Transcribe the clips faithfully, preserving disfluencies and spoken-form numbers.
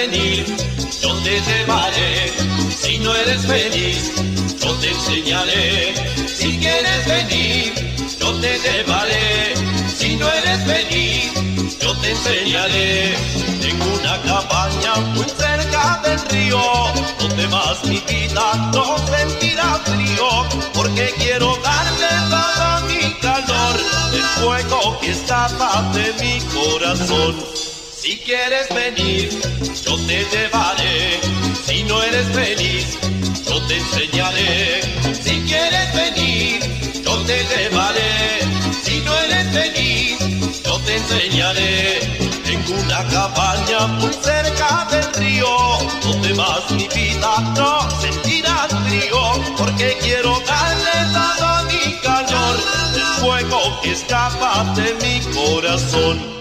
venir, yo te llevaré. Si no eres feliz, yo te enseñaré. Si quieres venir, yo te llevaré. Si no eres feliz, yo te enseñaré. Tengo una cabaña muy cerca del río, donde vas mi vida no sentirás frío, porque quiero darte todo mi calor, el fuego que escapa de mi corazón. Si quieres venir, yo te llevaré. Si no eres feliz, yo te enseñaré. Si quieres venir, yo te llevaré. Si no eres feliz, yo te enseñaré. Tengo una cabaña muy cerca del río, donde más mi vida no sentirás frío, porque quiero darle todo mi calor, el fuego que escapa de mi corazón.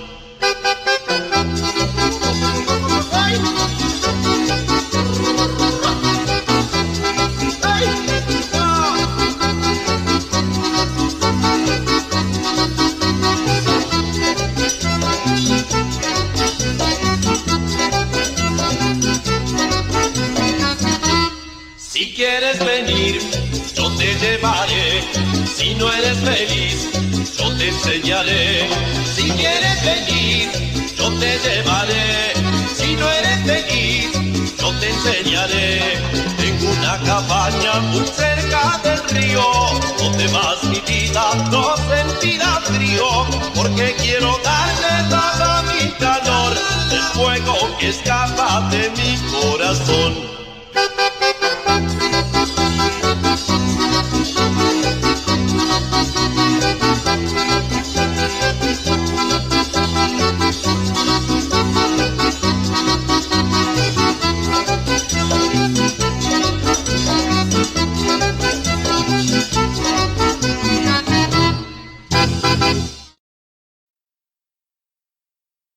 Si quieres venir, yo te llevaré. Si no eres feliz, yo te enseñaré. Si quieres venir, yo te llevaré. Si no eres feliz, yo te enseñaré. Tengo una cabaña muy cerca del río, donde más mi vida no sentirá frío, porque quiero darle todo mi calor, el fuego que escapa de mi corazón.